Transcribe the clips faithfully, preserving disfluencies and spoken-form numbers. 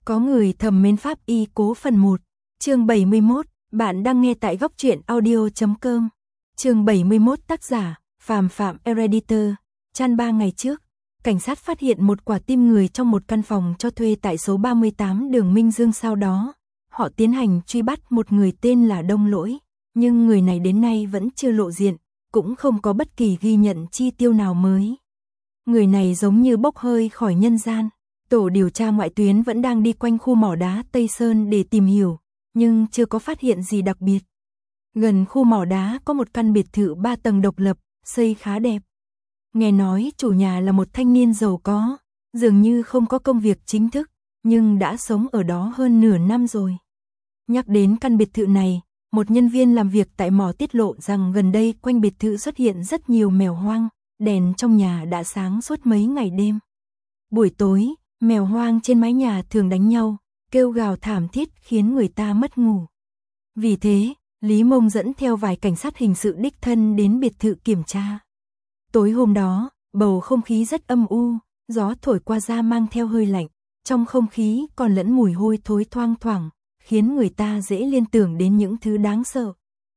Có người thầm mến pháp y cố phần một, chương bảy mươi mốt, bạn đang nghe tại góc truyện audio chấm com. Chương bảy mươi mốt tác giả, Phàm Phạm Editor. Chan ba ngày trước, cảnh sát phát hiện một quả tim người trong một căn phòng cho thuê tại số ba mươi tám đường Minh Dương. Sau đó, họ tiến hành truy bắt một người tên là Đông Lỗi, nhưng người này đến nay vẫn chưa lộ diện, cũng không có bất kỳ ghi nhận chi tiêu nào mới. Người này giống như bốc hơi khỏi nhân gian. Tổ điều tra ngoại tuyến vẫn đang đi quanh khu mỏ đá Tây Sơn để tìm hiểu, nhưng chưa có phát hiện gì đặc biệt. Gần khu mỏ đá có một căn biệt thự ba tầng độc lập, xây khá đẹp. Nghe nói chủ nhà là một thanh niên giàu có, dường như không có công việc chính thức, nhưng đã sống ở đó hơn nửa năm rồi. Nhắc đến căn biệt thự này, một nhân viên làm việc tại mỏ tiết lộ rằng gần đây quanh biệt thự xuất hiện rất nhiều mèo hoang, đèn trong nhà đã sáng suốt mấy ngày đêm. Buổi tối, mèo hoang trên mái nhà thường đánh nhau, kêu gào thảm thiết khiến người ta mất ngủ. Vì thế, Lý Mông dẫn theo vài cảnh sát hình sự đích thân đến biệt thự kiểm tra. Tối hôm đó, bầu không khí rất âm u, gió thổi qua da mang theo hơi lạnh, trong không khí còn lẫn mùi hôi thối thoang thoảng, khiến người ta dễ liên tưởng đến những thứ đáng sợ.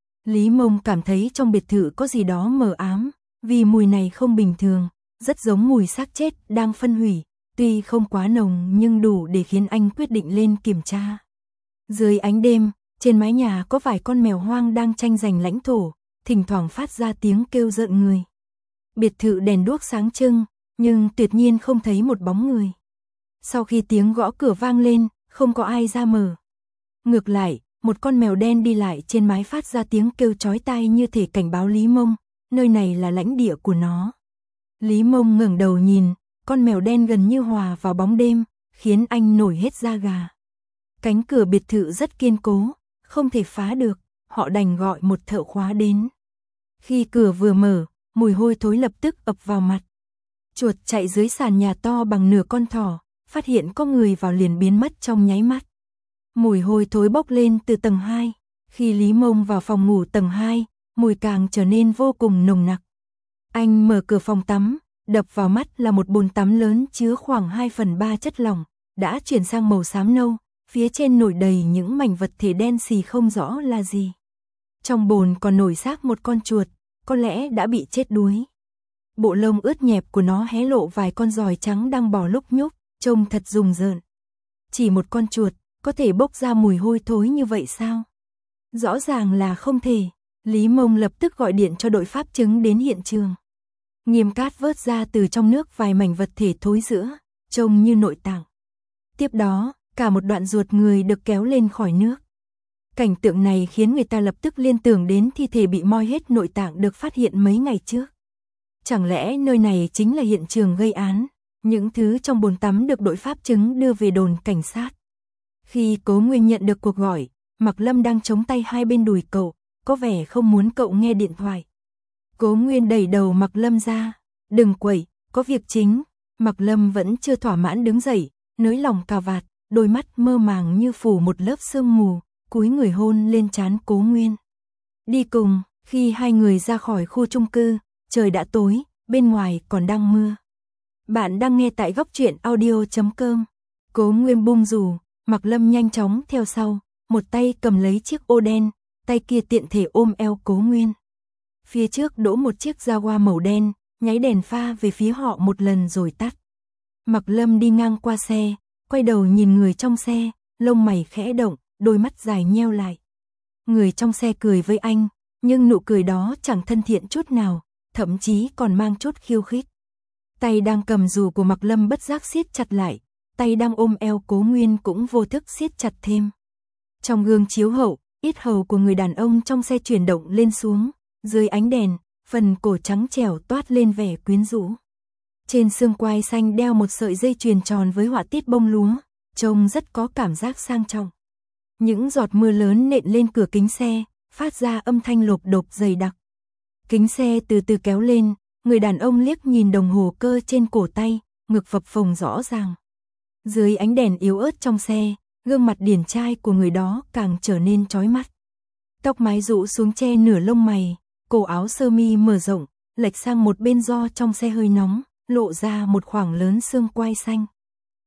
Lý Mông cảm thấy trong biệt thự có gì đó mờ ám, vì mùi này không bình thường, rất giống mùi xác chết đang phân hủy. Tuy không quá nồng nhưng đủ để khiến anh quyết định lên kiểm tra. Dưới ánh đêm, trên mái nhà có vài con mèo hoang đang tranh giành lãnh thổ, thỉnh thoảng phát ra tiếng kêu rợn người. Biệt thự đèn đuốc sáng trưng, nhưng tuyệt nhiên không thấy một bóng người. Sau khi tiếng gõ cửa vang lên, không có ai ra mở. Ngược lại, một con mèo đen đi lại trên mái phát ra tiếng kêu chói tai như thể cảnh báo Lý Mông, nơi này là lãnh địa của nó. Lý Mông ngẩng đầu nhìn, con mèo đen gần như hòa vào bóng đêm, khiến anh nổi hết da gà. Cánh cửa biệt thự rất kiên cố, không thể phá được, họ đành gọi một thợ khóa đến. Khi cửa vừa mở, mùi hôi thối lập tức ập vào mặt. Chuột chạy dưới sàn nhà to bằng nửa con thỏ, phát hiện có người vào liền biến mất trong nháy mắt. Mùi hôi thối bốc lên từ tầng hai, khi Lý Mông vào phòng ngủ tầng hai, mùi càng trở nên vô cùng nồng nặc. Anh mở cửa phòng tắm. Đập vào mắt là một bồn tắm lớn chứa khoảng hai phần ba chất lỏng, đã chuyển sang màu xám nâu, phía trên nổi đầy những mảnh vật thể đen xì không rõ là gì. Trong bồn còn nổi xác một con chuột, có lẽ đã bị chết đuối. Bộ lông ướt nhẹp của nó hé lộ vài con giòi trắng đang bò lúc nhúc, trông thật rùng rợn. Chỉ một con chuột, có thể bốc ra mùi hôi thối như vậy sao? Rõ ràng là không thể. Lý Mông lập tức gọi điện cho đội pháp chứng đến hiện trường. Nghiêm Cát vớt ra từ trong nước vài mảnh vật thể thối rữa, trông như nội tạng. Tiếp đó, cả một đoạn ruột người được kéo lên khỏi nước. Cảnh tượng này khiến người ta lập tức liên tưởng đến thi thể bị moi hết nội tạng được phát hiện mấy ngày trước. Chẳng lẽ nơi này chính là hiện trường gây án? Những thứ trong bồn tắm được đội pháp chứng đưa về đồn cảnh sát. Khi Cố Nguyên nhận được cuộc gọi, Mạc Lâm đang chống tay hai bên đùi cậu, có vẻ không muốn cậu nghe điện thoại. Cố Nguyên đẩy đầu Mạc Lâm ra, đừng quẩy, có việc chính. Mạc Lâm vẫn chưa thỏa mãn đứng dậy, nới lỏng cà vạt, đôi mắt mơ màng như phủ một lớp sương mù, cúi người hôn lên trán Cố Nguyên. Đi cùng, khi hai người ra khỏi khu chung cư, trời đã tối, bên ngoài còn đang mưa. Bạn đang nghe tại góc truyện audio chấm com. Cố Nguyên bung dù, Mạc Lâm nhanh chóng theo sau, một tay cầm lấy chiếc ô đen, tay kia tiện thể ôm eo Cố Nguyên. Phía trước đỗ một chiếc Jaguar màu đen, nháy đèn pha về phía họ một lần rồi tắt. Mạc Lâm đi ngang qua xe, quay đầu nhìn người trong xe, lông mày khẽ động, đôi mắt dài nheo lại. Người trong xe cười với anh, nhưng nụ cười đó chẳng thân thiện chút nào, thậm chí còn mang chút khiêu khích. Tay đang cầm dù của Mạc Lâm bất giác siết chặt lại, tay đang ôm eo Cố Nguyên cũng vô thức siết chặt thêm. Trong gương chiếu hậu, yết hầu của người đàn ông trong xe chuyển động lên xuống. Dưới ánh đèn, phần cổ trắng trẻo toát lên vẻ quyến rũ. Trên xương quai xanh đeo một sợi dây chuyền tròn với họa tiết bông lúa, trông rất có cảm giác sang trọng. Những giọt mưa lớn nện lên cửa kính xe, phát ra âm thanh lộp độp dày đặc. Kính xe từ từ kéo lên, người đàn ông liếc nhìn đồng hồ cơ trên cổ tay, ngực phập phồng rõ ràng. Dưới ánh đèn yếu ớt trong xe, gương mặt điển trai của người đó càng trở nên chói mắt. Tóc mái rũ xuống che nửa lông mày, cổ áo sơ mi mở rộng, lệch sang một bên do trong xe hơi nóng, lộ ra một khoảng lớn xương quai xanh.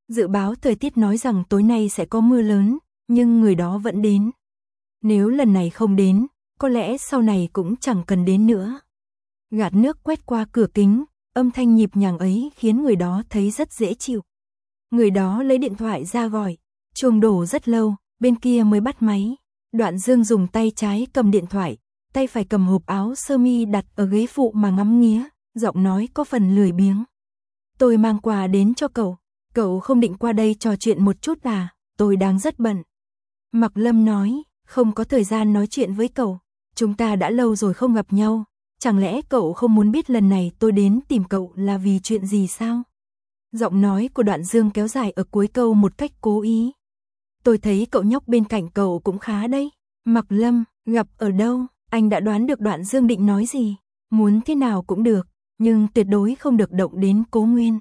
Dự báo thời tiết nói rằng tối nay sẽ có mưa lớn, nhưng người đó vẫn đến. Nếu lần này không đến, có lẽ sau này cũng chẳng cần đến nữa. Gạt nước quét qua cửa kính, âm thanh nhịp nhàng ấy khiến người đó thấy rất dễ chịu. Người đó lấy điện thoại ra gọi, chuông đổ rất lâu, bên kia mới bắt máy. Đoạn Dương dùng tay trái cầm điện thoại, tay phải cầm hộp áo sơ mi đặt ở ghế phụ mà ngắm nghía, giọng nói có phần lười biếng. Tôi mang quà đến cho cậu, cậu không định qua đây trò chuyện một chút à, tôi đang rất bận. Mạc Lâm nói, không có thời gian nói chuyện với cậu, chúng ta đã lâu rồi không gặp nhau, chẳng lẽ cậu không muốn biết lần này tôi đến tìm cậu là vì chuyện gì sao? Giọng nói của Đoạn Dương kéo dài ở cuối câu một cách cố ý. Tôi thấy cậu nhóc bên cạnh cậu cũng khá đấy. Mạc Lâm, gặp ở đâu? Anh đã đoán được Đoạn Dương định nói gì. Muốn thế nào cũng được, nhưng tuyệt đối không được động đến Cố Nguyên.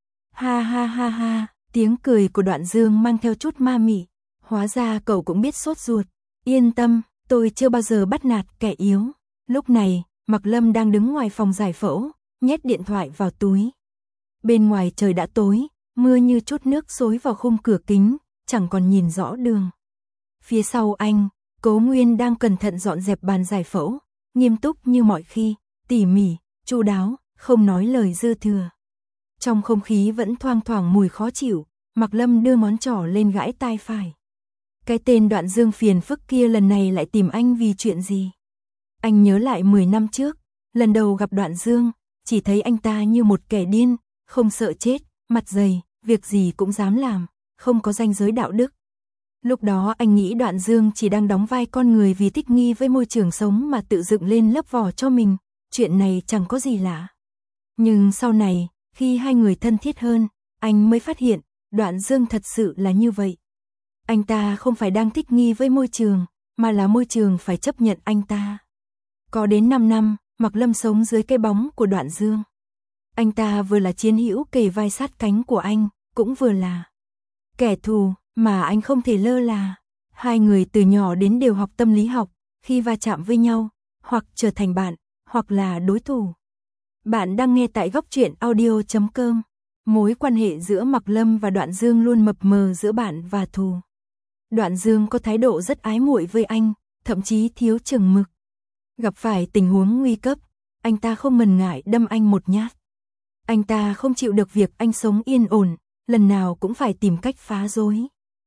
Ha ha ha ha, tiếng cười của Đoạn Dương mang theo chút ma mị. Hóa ra cậu cũng biết sốt ruột. Yên tâm, tôi chưa bao giờ bắt nạt kẻ yếu. Lúc này, Mạc Lâm đang đứng ngoài phòng giải phẫu, nhét điện thoại vào túi. Bên ngoài trời đã tối, mưa như chút nước xối vào khung cửa kính, chẳng còn nhìn rõ đường. Phía sau anh, Cố Nguyên đang cẩn thận dọn dẹp bàn giải phẫu, nghiêm túc như mọi khi, tỉ mỉ, chu đáo, không nói lời dư thừa. Trong không khí vẫn thoang thoảng mùi khó chịu, Mạc Lâm đưa ngón trỏ lên gãi tai phải. Cái tên Đoạn Dương phiền phức kia lần này lại tìm anh vì chuyện gì? Anh nhớ lại mười năm trước, lần đầu gặp Đoạn Dương, chỉ thấy anh ta như một kẻ điên, không sợ chết, mặt dày, việc gì cũng dám làm, không có ranh giới đạo đức. Lúc đó anh nghĩ Đoạn Dương chỉ đang đóng vai con người vì thích nghi với môi trường sống mà tự dựng lên lớp vỏ cho mình, chuyện này chẳng có gì lạ. Nhưng sau này, khi hai người thân thiết hơn, anh mới phát hiện, Đoạn Dương thật sự là như vậy. Anh ta không phải đang thích nghi với môi trường, mà là môi trường phải chấp nhận anh ta. Có đến năm năm, Mạc Lâm sống dưới cái bóng của Đoạn Dương. Anh ta vừa là chiến hữu kề vai sát cánh của anh, cũng vừa là kẻ thù mà anh không thể lơ là. Hai người từ nhỏ đến đều học tâm lý học, khi va chạm với nhau, hoặc trở thành bạn, hoặc là đối thủ. Bạn đang nghe tại góc truyện audio chấm com. Mối quan hệ giữa Mạc Lâm và Đoạn Dương luôn mập mờ giữa bạn và thù. Đoạn Dương có thái độ rất ái muội với anh, thậm chí thiếu chừng mực. Gặp phải tình huống nguy cấp, anh ta không ngần ngại đâm anh một nhát. Anh ta không chịu được việc anh sống yên ổn, lần nào cũng phải tìm cách phá rối.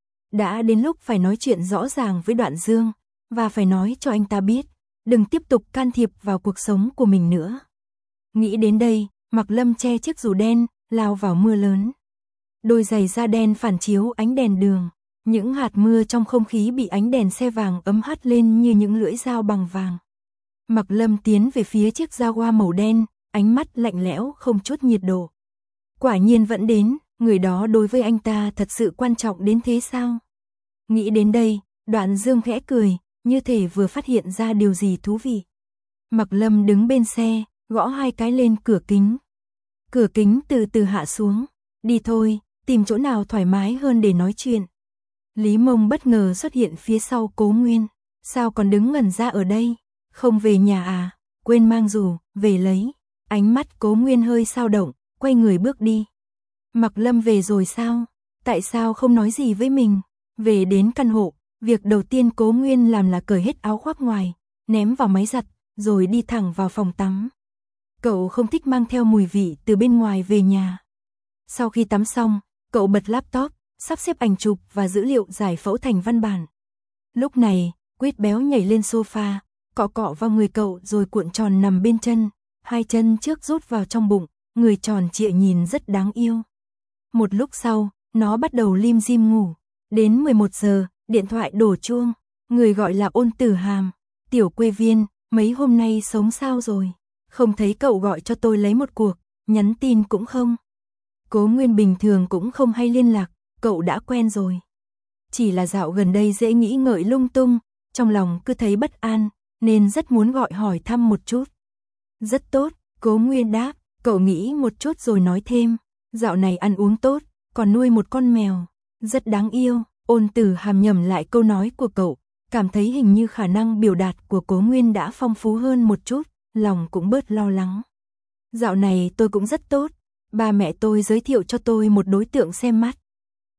Đã đến lúc phải nói chuyện rõ ràng với Đoạn Dương, và phải nói cho anh ta biết, đừng tiếp tục can thiệp vào cuộc sống của mình nữa. Nghĩ đến đây, Mạc Lâm che chiếc dù đen, lao vào mưa lớn. Đôi giày da đen phản chiếu ánh đèn đường, những hạt mưa trong không khí bị ánh đèn xe vàng ấm hắt lên như những lưỡi dao bằng vàng. Mạc Lâm tiến về phía chiếc Jaguar màu đen, ánh mắt lạnh lẽo không chút nhiệt độ. Quả nhiên vẫn đến, người đó đối với anh ta thật sự quan trọng đến thế sao? Nghĩ đến đây, Đoạn Dương khẽ cười, như thể vừa phát hiện ra điều gì thú vị. Mạc Lâm đứng bên xe, gõ hai cái lên cửa kính. Cửa kính từ từ hạ xuống. Đi thôi, tìm chỗ nào thoải mái hơn để nói chuyện. Lý Mông bất ngờ xuất hiện phía sau Cố Nguyên. Sao còn đứng ngẩn ra ở đây? Không về nhà à? Quên mang dù, về lấy. Ánh mắt Cố Nguyên hơi dao động, quay người bước đi. Mạc Lâm về rồi sao? Tại sao không nói gì với mình? Về đến căn hộ, việc đầu tiên Cố Nguyên làm là cởi hết áo khoác ngoài, ném vào máy giặt, rồi đi thẳng vào phòng tắm. Cậu không thích mang theo mùi vị từ bên ngoài về nhà. Sau khi tắm xong, cậu bật laptop, sắp xếp ảnh chụp và dữ liệu giải phẫu thành văn bản. Lúc này, Quýt béo nhảy lên sofa, cọ cọ vào người cậu rồi cuộn tròn nằm bên chân, hai chân trước rút vào trong bụng, người tròn trịa nhìn rất đáng yêu. Một lúc sau, nó bắt đầu lim dim ngủ. Đến mười một giờ, điện thoại đổ chuông, người gọi là Ôn Tử Hàm. Tiểu Quê Viên, mấy hôm nay sống sao rồi? Không thấy cậu gọi cho tôi lấy một cuộc, nhắn tin cũng không. Cố Nguyên bình thường cũng không hay liên lạc, cậu đã quen rồi. Chỉ là dạo gần đây dễ nghĩ ngợi lung tung, trong lòng cứ thấy bất an, nên rất muốn gọi hỏi thăm một chút. Rất tốt, Cố Nguyên đáp, cậu nghĩ một chút rồi nói thêm. Dạo này ăn uống tốt, còn nuôi một con mèo, rất đáng yêu. Ôn Tử Hàm nhẩm lại câu nói của cậu, cảm thấy hình như khả năng biểu đạt của Cố Nguyên đã phong phú hơn một chút, lòng cũng bớt lo lắng. Dạo này tôi cũng rất tốt, ba mẹ tôi giới thiệu cho tôi một đối tượng xem mắt.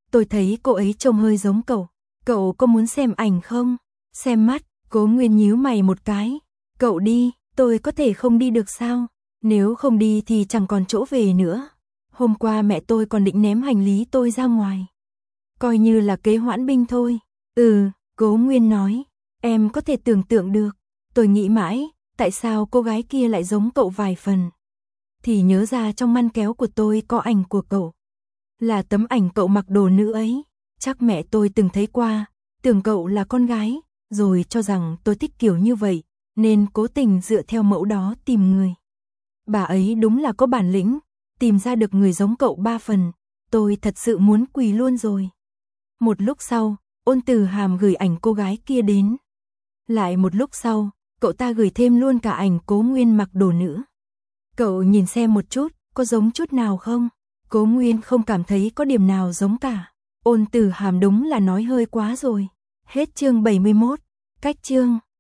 tôi thấy cô ấy trông hơi giống cậu. Cậu có muốn xem ảnh không? Xem mắt, Cố Nguyên nhíu mày một cái. Cậu đi, tôi có thể không đi được sao? Nếu không đi thì chẳng còn chỗ về nữa. Hôm qua mẹ tôi còn định ném hành lý tôi ra ngoài. Coi như là kế hoãn binh thôi. Ừ, Cố Nguyên nói. Em có thể tưởng tượng được. Tôi nghĩ mãi, tại sao cô gái kia lại giống cậu vài phần. Thì nhớ ra trong ngăn kéo của tôi có ảnh của cậu. Là tấm ảnh cậu mặc đồ nữ ấy. Chắc mẹ tôi từng thấy qua, tưởng cậu là con gái, rồi cho rằng tôi thích kiểu như vậy, nên cố tình dựa theo mẫu đó tìm người. Bà ấy đúng là có bản lĩnh, tìm ra được người giống cậu ba phần, tôi thật sự muốn quỳ luôn rồi. Một lúc sau, Ôn Từ Hàm gửi ảnh cô gái kia đến. Lại một lúc sau, cậu ta gửi thêm luôn cả ảnh Cố Nguyên mặc đồ nữ. Cậu nhìn xem một chút, có giống chút nào không? Cố Nguyên không cảm thấy có điểm nào giống cả. Ôn Từ Hàm đúng là nói hơi quá rồi. Hết chương bảy mươi mốt, cách chương.